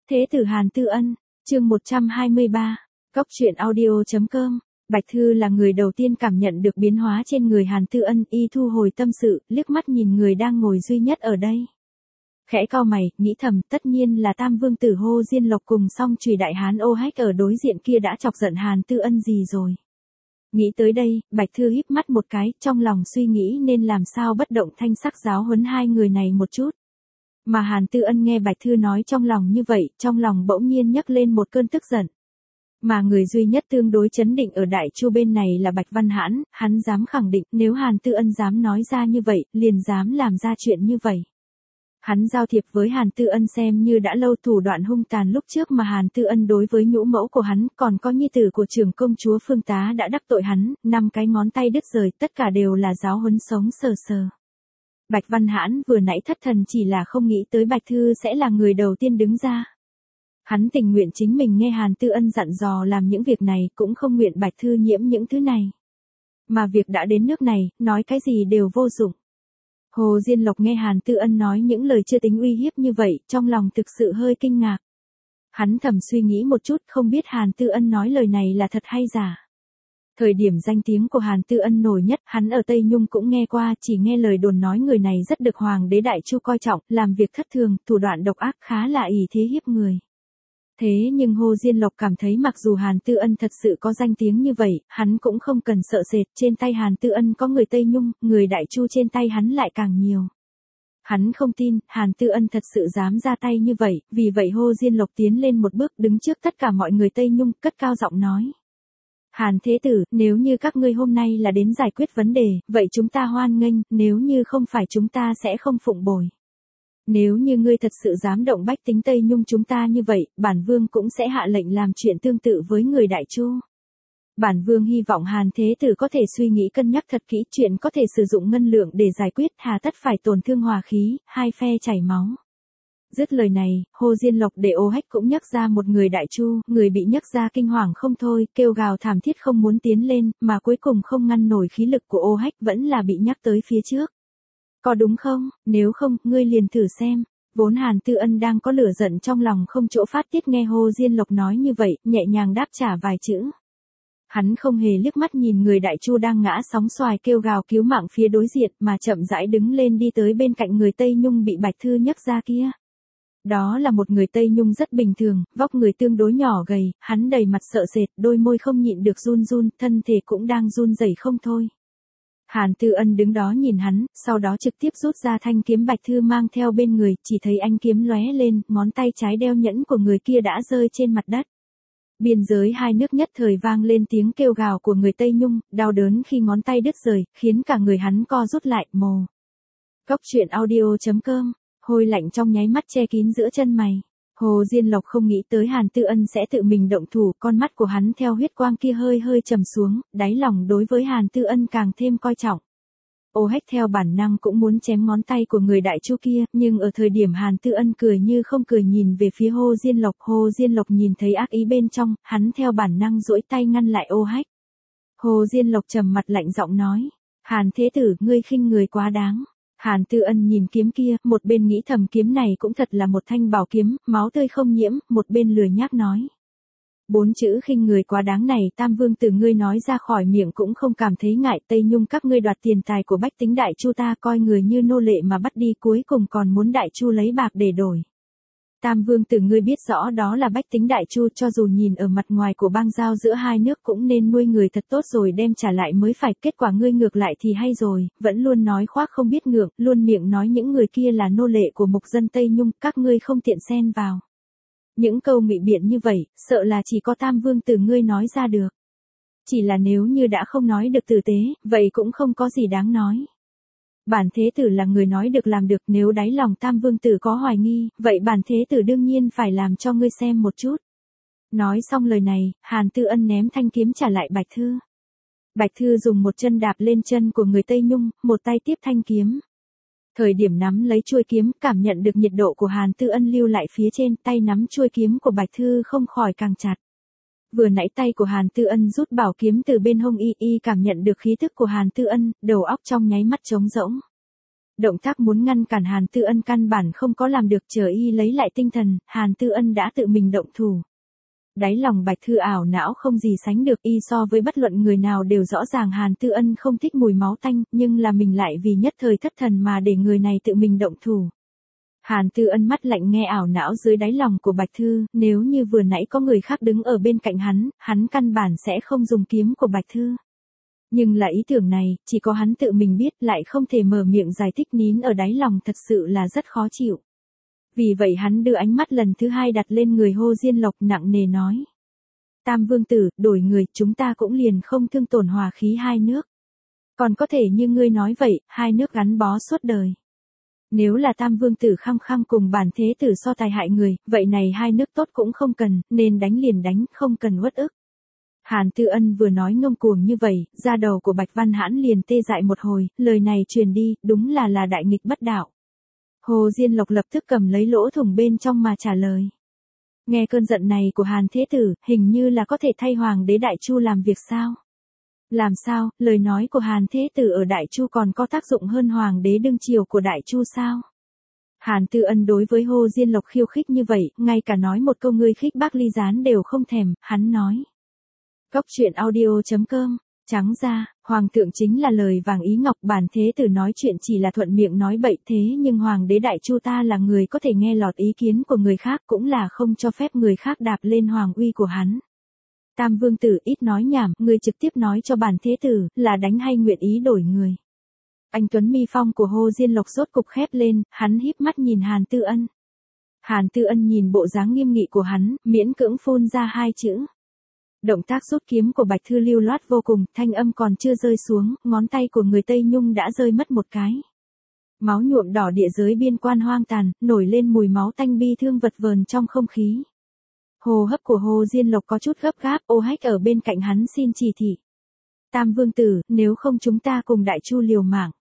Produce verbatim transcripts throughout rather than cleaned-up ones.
Thế tử Hàn Tư Ân, chương một trăm hai mươi ba, Cóc truyện audio chấm com. Bạch Thư là người đầu tiên cảm nhận được biến hóa trên người Hàn Tư Ân, y thu hồi tâm sự, liếc mắt nhìn người đang ngồi duy nhất ở đây. Khẽ cau mày, nghĩ thầm, tất nhiên là Tam Vương tử Hồ Diên Lộc cùng song chùy đại hán Ô Hách ở đối diện kia đã chọc giận Hàn Tư Ân gì rồi. Nghĩ tới đây, Bạch Thư híp mắt một cái, trong lòng suy nghĩ nên làm sao bất động thanh sắc giáo huấn hai người này một chút. Mà Hàn Tư Ân nghe Bạch Thư nói trong lòng như vậy, trong lòng bỗng nhiên nhấc lên một cơn tức giận. Mà người duy nhất tương đối chấn định ở Đại Chu bên này là Bạch Văn Hãn, hắn dám khẳng định nếu Hàn Tư Ân dám nói ra như vậy, liền dám làm ra chuyện như vậy. Hắn giao thiệp với Hàn Tư Ân xem như đã lâu, thủ đoạn hung tàn lúc trước mà Hàn Tư Ân đối với nhũ mẫu của hắn, còn có nhi tử của trưởng công chúa Phương Tá đã đắc tội hắn, năm cái ngón tay đứt rời, tất cả đều là giáo huấn sống sờ sờ. Bạch Văn Hãn vừa nãy thất thần chỉ là không nghĩ tới Bạch Thư sẽ là người đầu tiên đứng ra. Hắn tình nguyện chính mình nghe Hàn Tư Ân dặn dò làm những việc này, cũng không nguyện Bạch Thư nhiễm những thứ này. Mà việc đã đến nước này, nói cái gì đều vô dụng. Hồ Diên Lộc nghe Hàn Tư Ân nói những lời chưa tính uy hiếp như vậy, trong lòng thực sự hơi kinh ngạc. Hắn thầm suy nghĩ một chút, không biết Hàn Tư Ân nói lời này là thật hay giả. Thời điểm danh tiếng của Hàn Tư Ân nổi nhất, hắn ở Tây Nhung cũng nghe qua, chỉ nghe lời đồn nói người này rất được Hoàng đế Đại Chu coi trọng, làm việc thất thường, thủ đoạn độc ác, khá là ỷ thế hiếp người. Thế nhưng Hồ Diên Lộc cảm thấy mặc dù Hàn Tư Ân thật sự có danh tiếng như vậy, hắn cũng không cần sợ sệt, trên tay Hàn Tư Ân có người Tây Nhung, người Đại Chu trên tay hắn lại càng nhiều. Hắn không tin, Hàn Tư Ân thật sự dám ra tay như vậy, vì vậy Hồ Diên Lộc tiến lên một bước đứng trước tất cả mọi người Tây Nhung, cất cao giọng nói. Hàn Thế Tử, nếu như các ngươi hôm nay là đến giải quyết vấn đề, vậy chúng ta hoan nghênh, nếu như không phải chúng ta sẽ không phụng bồi. Nếu như ngươi thật sự dám động bách tính Tây Nhung chúng ta như vậy, bản vương cũng sẽ hạ lệnh làm chuyện tương tự với người Đại Chu. Bản vương hy vọng Hàn Thế Tử có thể suy nghĩ cân nhắc thật kỹ, chuyện có thể sử dụng ngân lượng để giải quyết, hà tất phải tổn thương hòa khí, hai phe chảy máu. Dứt lời này, Hồ Diên Lộc để Ô Hách cũng nhấc ra một người Đại Chu, người bị nhấc ra kinh hoàng không thôi, kêu gào thảm thiết không muốn tiến lên, mà cuối cùng không ngăn nổi khí lực của Ô Hách, vẫn là bị nhắc tới phía trước. Có đúng không, nếu không, ngươi liền thử xem. Vốn Hàn Tư Ân đang có lửa giận trong lòng không chỗ phát tiết, nghe Hồ Diên Lộc nói như vậy, nhẹ nhàng đáp trả vài chữ. Hắn không hề liếc mắt nhìn người Đại Chu đang ngã sóng xoài kêu gào cứu mạng phía đối diện, mà chậm rãi đứng lên đi tới bên cạnh người Tây Nhung bị Bạch Thư nhấc ra kia. Đó là một người Tây Nhung rất bình thường, vóc người tương đối nhỏ gầy, hắn đầy mặt sợ sệt, đôi môi không nhịn được run run, thân thể cũng đang run rẩy không thôi. Hàn Tư Ân đứng đó nhìn hắn, sau đó trực tiếp rút ra thanh kiếm Bạch Thư mang theo bên người, chỉ thấy ánh kiếm lóe lên, ngón tay trái đeo nhẫn của người kia đã rơi trên mặt đất. Biên giới hai nước nhất thời vang lên tiếng kêu gào của người Tây Nhung, đau đớn khi ngón tay đứt rời, khiến cả người hắn co rút lại, mồ. Cóc truyện audio chấm com, hôi lạnh trong nháy mắt che kín giữa chân mày. Hồ Diên Lộc không nghĩ tới Hàn Tư Ân sẽ tự mình động thủ, con mắt của hắn theo huyết quang kia hơi hơi trầm xuống, đáy lòng đối với Hàn Tư Ân càng thêm coi trọng. Ô Hách theo bản năng cũng muốn chém ngón tay của người Đại Chu kia, nhưng ở thời điểm Hàn Tư Ân cười như không cười nhìn về phía Hồ Diên Lộc, Hồ Diên Lộc nhìn thấy ác ý bên trong, hắn theo bản năng duỗi tay ngăn lại Ô Hách. Hồ Diên Lộc trầm mặt lạnh giọng nói, Hàn Thế Tử, ngươi khinh người quá đáng. Hàn Tư Ân nhìn kiếm kia, một bên nghĩ thầm kiếm này cũng thật là một thanh bảo kiếm, máu tươi không nhiễm, một bên lười nhác nói. Bốn chữ khinh người quá đáng này Tam Vương tử ngươi nói ra khỏi miệng cũng không cảm thấy ngại, Tây Nhung các ngươi đoạt tiền tài của bách tính Đại Chu ta coi người như nô lệ mà bắt đi, cuối cùng còn muốn Đại Chu lấy bạc để đổi. Tam Vương tử ngươi biết rõ đó là bách tính Đại Chu, cho dù nhìn ở mặt ngoài của bang giao giữa hai nước cũng nên nuôi người thật tốt rồi đem trả lại mới phải, kết quả ngươi ngược lại thì hay rồi, vẫn luôn nói khoác không biết ngượng, luôn miệng nói những người kia là nô lệ của mục dân Tây Nhung, các ngươi không tiện xen vào. Những câu ngụy biện như vậy, sợ là chỉ có Tam Vương tử ngươi nói ra được. Chỉ là nếu như đã không nói được tử tế, vậy cũng không có gì đáng nói. Bản Thế Tử là người nói được làm được, nếu đáy lòng Tam Vương tử có hoài nghi, vậy bản Thế Tử đương nhiên phải làm cho ngươi xem một chút. Nói xong lời này, Hàn Tư Ân ném thanh kiếm trả lại Bạch Thư. Bạch Thư dùng một chân đạp lên chân của người Tây Nhung, một tay tiếp thanh kiếm. Thời điểm nắm lấy chuôi kiếm, cảm nhận được nhiệt độ của Hàn Tư Ân lưu lại phía trên, tay nắm chuôi kiếm của Bạch Thư không khỏi càng chặt. Vừa nãy tay của Hàn Tư Ân rút bảo kiếm từ bên hông y y cảm nhận được khí tức của Hàn Tư Ân, đầu óc trong nháy mắt trống rỗng. Động tác muốn ngăn cản Hàn Tư Ân căn bản không có làm được, chờ y lấy lại tinh thần, Hàn Tư Ân đã tự mình động thủ. Đáy lòng Bạch Thư ảo não không gì sánh được, y so với bất luận người nào đều rõ ràng Hàn Tư Ân không thích mùi máu tanh, nhưng là mình lại vì nhất thời thất thần mà để người này tự mình động thủ. Hàn Tư Ân mắt lạnh nghe ảo não dưới đáy lòng của Bạch Thư, nếu như vừa nãy có người khác đứng ở bên cạnh hắn, hắn căn bản sẽ không dùng kiếm của Bạch Thư. Nhưng là ý tưởng này, chỉ có hắn tự mình biết, lại không thể mở miệng giải thích, nín ở đáy lòng thật sự là rất khó chịu. Vì vậy hắn đưa ánh mắt lần thứ hai đặt lên người Hồ Diên Lộc, nặng nề nói. Tam vương tử, đổi người, chúng ta cũng liền không thương tổn hòa khí hai nước. Còn có thể như ngươi nói vậy, hai nước gắn bó suốt đời. Nếu là tam vương tử khăng khăng cùng bản thế tử so tài hại người, vậy này hai nước tốt cũng không cần, nên đánh liền đánh, không cần uất ức. Hàn Tư Ân vừa nói ngông cuồng như vậy, da đầu của Bạch Văn Hãn liền tê dại một hồi, lời này truyền đi, đúng là là đại nghịch bất đạo. Hồ Diên Lộc lập tức cầm lấy lỗ thủng bên trong mà trả lời. Nghe cơn giận này của Hàn Thế Tử, hình như là có thể thay Hoàng đế Đại Chu làm việc sao? Làm sao, lời nói của Hàn Thế Tử ở Đại Chu còn có tác dụng hơn Hoàng đế đương triều của Đại Chu sao? Hàn Tư Ân đối với Hồ Diên Lộc khiêu khích như vậy, ngay cả nói một câu ngươi khích bác ly gián đều không thèm, hắn nói. Cốc truyện audio chấm com. Trắng ra, Hoàng thượng chính là lời vàng ý ngọc, bản thế tử nói chuyện chỉ là thuận miệng nói bậy, thế nhưng Hoàng đế Đại Chu ta là người có thể nghe lọt ý kiến của người khác, cũng là không cho phép người khác đạp lên hoàng uy của hắn. Tam vương tử ít nói nhảm, người trực tiếp nói cho bản thế tử, là đánh hay nguyện ý đổi người. Anh tuấn mi phong của Hồ Diên Lộc rốt cục khép lên, hắn híp mắt nhìn Hàn Tư Ân. Hàn Tư Ân nhìn bộ dáng nghiêm nghị của hắn, miễn cưỡng phun ra hai chữ. Động tác rút kiếm của Bạch Thư lưu loát vô cùng, thanh âm còn chưa rơi xuống, ngón tay của người Tây Nhung đã rơi mất một cái. Máu nhuộm đỏ địa giới biên quan hoang tàn, nổi lên mùi máu tanh bi thương vật vờn trong không khí. Hô hấp của Hồ Diên Lộc có chút gấp gáp, Ô Hách ở bên cạnh hắn xin chỉ thị. Tam vương tử, nếu không chúng ta cùng Đại Chu liều mạng.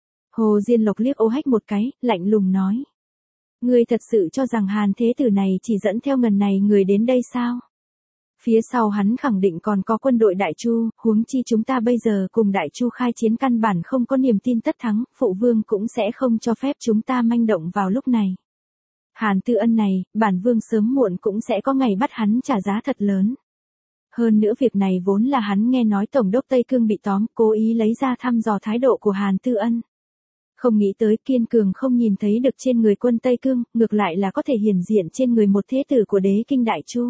Hồ Diên Lộc liếc Ô Hách một cái, lạnh lùng nói. Ngươi thật sự cho rằng Hàn Thế Tử này chỉ dẫn theo ngần này người đến đây sao? Phía sau hắn khẳng định còn có quân đội Đại Chu, huống chi chúng ta bây giờ cùng Đại Chu khai chiến căn bản không có niềm tin tất thắng, phụ vương cũng sẽ không cho phép chúng ta manh động vào lúc này. Hàn Tư Ân này, bản vương sớm muộn cũng sẽ có ngày bắt hắn trả giá thật lớn. Hơn nữa việc này vốn là hắn nghe nói Tổng đốc Tây Cương bị tóm, cố ý lấy ra thăm dò thái độ của Hàn Tư Ân. Không nghĩ tới kiên cường không nhìn thấy được trên người quân Tây Cương, ngược lại là có thể hiển diện trên người một thế tử của đế kinh Đại Chu.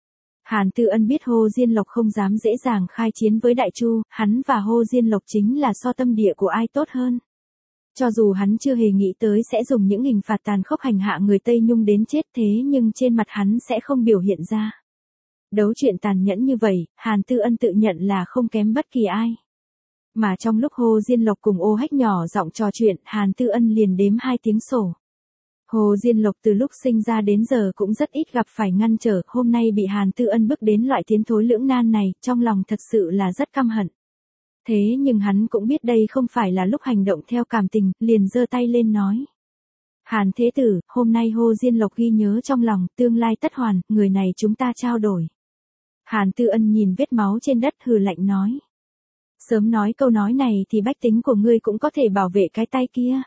Hàn Tư Ân biết Hồ Diên Lộc không dám dễ dàng khai chiến với Đại Chu, hắn và Hồ Diên Lộc chính là so tâm địa của ai tốt hơn. Cho dù hắn chưa hề nghĩ tới sẽ dùng những hình phạt tàn khốc hành hạ người Tây Nhung đến chết, thế nhưng trên mặt hắn sẽ không biểu hiện ra. Đấu chuyện tàn nhẫn như vậy, Hàn Tư Ân tự nhận là không kém bất kỳ ai. Mà trong lúc Hồ Diên Lộc cùng Ô Hách nhỏ giọng trò chuyện, Hàn Tư Ân liền đếm hai tiếng sổ. Hồ Diên Lộc từ lúc sinh ra đến giờ cũng rất ít gặp phải ngăn trở, hôm nay bị Hàn Tư Ân bước đến loại tiến thối lưỡng nan này, trong lòng thật sự là rất căm hận. Thế nhưng hắn cũng biết đây không phải là lúc hành động theo cảm tình, liền giơ tay lên nói. Hàn Thế Tử, hôm nay Hồ Diên Lộc ghi nhớ trong lòng, tương lai tất hoàn, người này chúng ta trao đổi. Hàn Tư Ân nhìn vết máu trên đất hừ lạnh nói. Sớm nói câu nói này thì bách tính của ngươi cũng có thể bảo vệ cái tay kia.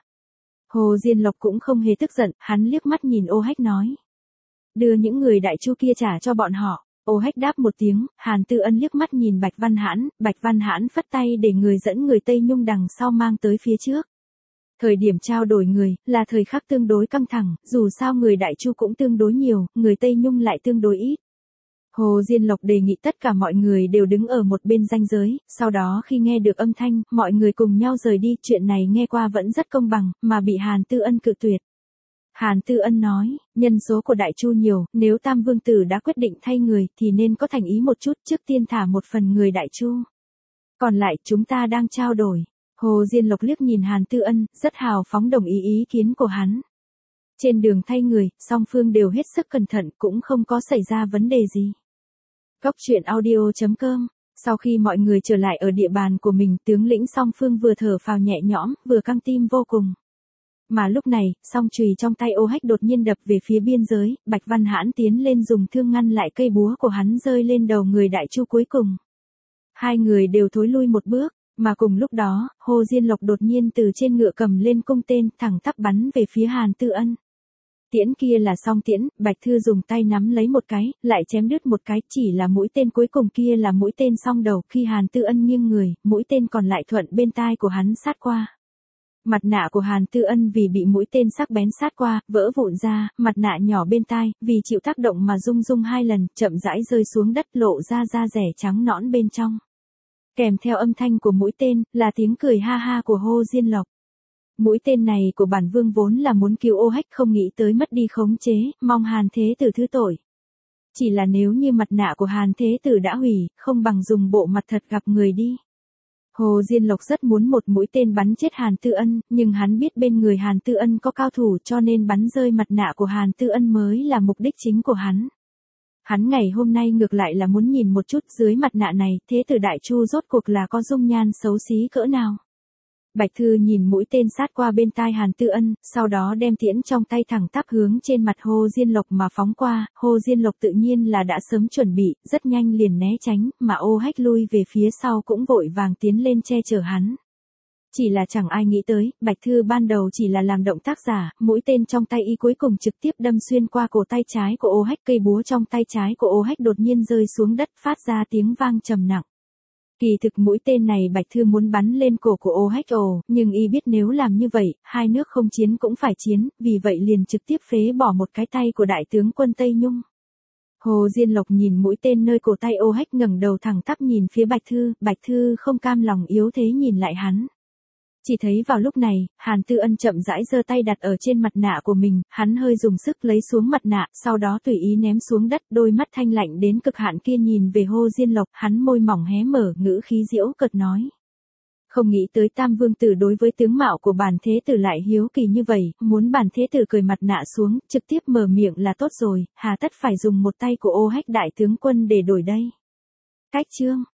Hồ Diên Lộc cũng không hề tức giận, hắn liếc mắt nhìn Ô Hách nói. Đưa những người Đại Chu kia trả cho bọn họ. Ô Hách đáp một tiếng, Hàn Tư Ân liếc mắt nhìn Bạch Văn Hãn, Bạch Văn Hãn phất tay để người dẫn người Tây Nhung đằng sau mang tới phía trước. Thời điểm trao đổi người, là thời khắc tương đối căng thẳng, dù sao người Đại Chu cũng tương đối nhiều, người Tây Nhung lại tương đối ít. Hồ Diên Lộc đề nghị tất cả mọi người đều đứng ở một bên ranh giới, sau đó khi nghe được âm thanh, mọi người cùng nhau rời đi, chuyện này nghe qua vẫn rất công bằng, mà bị Hàn Tư Ân cự tuyệt. Hàn Tư Ân nói, nhân số của Đại Chu nhiều, nếu Tam Vương Tử đã quyết định thay người thì nên có thành ý một chút, trước tiên thả một phần người Đại Chu. Còn lại chúng ta đang trao đổi. Hồ Diên Lộc liếc nhìn Hàn Tư Ân, rất hào phóng đồng ý ý kiến của hắn. Trên đường thay người, song phương đều hết sức cẩn thận, cũng không có xảy ra vấn đề gì. Cốc truyện audio chấm com. Sau khi mọi người trở lại ở địa bàn của mình, tướng lĩnh song phương vừa thở phào nhẹ nhõm, vừa căng tim vô cùng. Mà lúc này, song chùy trong tay Ô Hách đột nhiên đập về phía biên giới, Bạch Văn Hãn tiến lên dùng thương ngăn lại cây búa của hắn rơi lên đầu người Đại Chu cuối cùng. Hai người đều thối lui một bước, Mà cùng lúc đó, Hồ Diên Lộc đột nhiên từ trên ngựa cầm lên cung tên, thẳng tắp bắn về phía Hàn Tư Ân. Tiễn kia là song tiễn, Bạch Thư dùng tay nắm lấy một cái, lại chém đứt một cái, chỉ là mũi tên cuối cùng kia là mũi tên song đầu, khi Hàn Tư Ân nghiêng người, mũi tên còn lại thuận bên tai của hắn sát qua. Mặt nạ của Hàn Tư Ân vì bị mũi tên sắc bén sát qua, vỡ vụn ra, mặt nạ nhỏ bên tai, vì chịu tác động mà rung rung hai lần, chậm rãi rơi xuống đất lộ ra da rẻ trắng nõn bên trong. Kèm theo âm thanh của mũi tên, là tiếng cười ha ha của Hồ Diên Lộc. Mũi tên này của bản vương vốn là muốn cứu Ô Hách, không nghĩ tới mất đi khống chế, mong Hàn Thế Tử thứ tội. Chỉ là nếu như mặt nạ của Hàn Thế Tử đã hủy, không bằng dùng bộ mặt thật gặp người đi. Hồ Diên Lộc rất muốn một mũi tên bắn chết Hàn Tư Ân, nhưng hắn biết bên người Hàn Tư Ân có cao thủ cho nên bắn rơi mặt nạ của Hàn Tư Ân mới là mục đích chính của hắn. Hắn ngày hôm nay ngược lại là muốn nhìn một chút dưới mặt nạ này, Thế Tử Đại Chu rốt cuộc là có dung nhan xấu xí cỡ nào. Bạch Thư nhìn mũi tên sát qua bên tai Hàn Tư Ân, sau đó đem tiễn trong tay thẳng tắp hướng trên mặt Hồ Diên Lộc mà phóng qua, Hồ Diên Lộc tự nhiên là đã sớm chuẩn bị, rất nhanh liền né tránh, mà Ô Hách lui về phía sau cũng vội vàng tiến lên che chở hắn. Chỉ là chẳng ai nghĩ tới, Bạch Thư ban đầu chỉ là làm động tác giả, mũi tên trong tay y cuối cùng trực tiếp đâm xuyên qua cổ tay trái của Ô Hách, cây búa trong tay trái của Ô Hách đột nhiên rơi xuống đất phát ra tiếng vang trầm nặng. Kỳ thực mũi tên này Bạch Thư muốn bắn lên cổ của Ô Hách ồ, nhưng y biết nếu làm như vậy, hai nước không chiến cũng phải chiến, vì vậy liền trực tiếp phế bỏ một cái tay của đại tướng quân Tây Nhung. Hồ Diên Lộc nhìn mũi tên nơi cổ tay Ô Hách ngẩng đầu thẳng tắp nhìn phía Bạch Thư, Bạch Thư không cam lòng yếu thế nhìn lại hắn. Chỉ thấy vào lúc này, Hàn Tư Ân chậm rãi giơ tay đặt ở trên mặt nạ của mình, hắn hơi dùng sức lấy xuống mặt nạ, sau đó tùy ý ném xuống đất, đôi mắt thanh lạnh đến cực hạn kia nhìn về Hồ Diên Lộc, hắn môi mỏng hé mở, ngữ khí giễu cợt nói. Không nghĩ tới Tam Vương Tử đối với tướng mạo của bản Thế Tử lại hiếu kỳ như vậy, muốn bản Thế Tử cởi mặt nạ xuống, trực tiếp mở miệng là tốt rồi, hà tất phải dùng một tay của Ô Hách đại tướng quân để đổi đây. Cách chương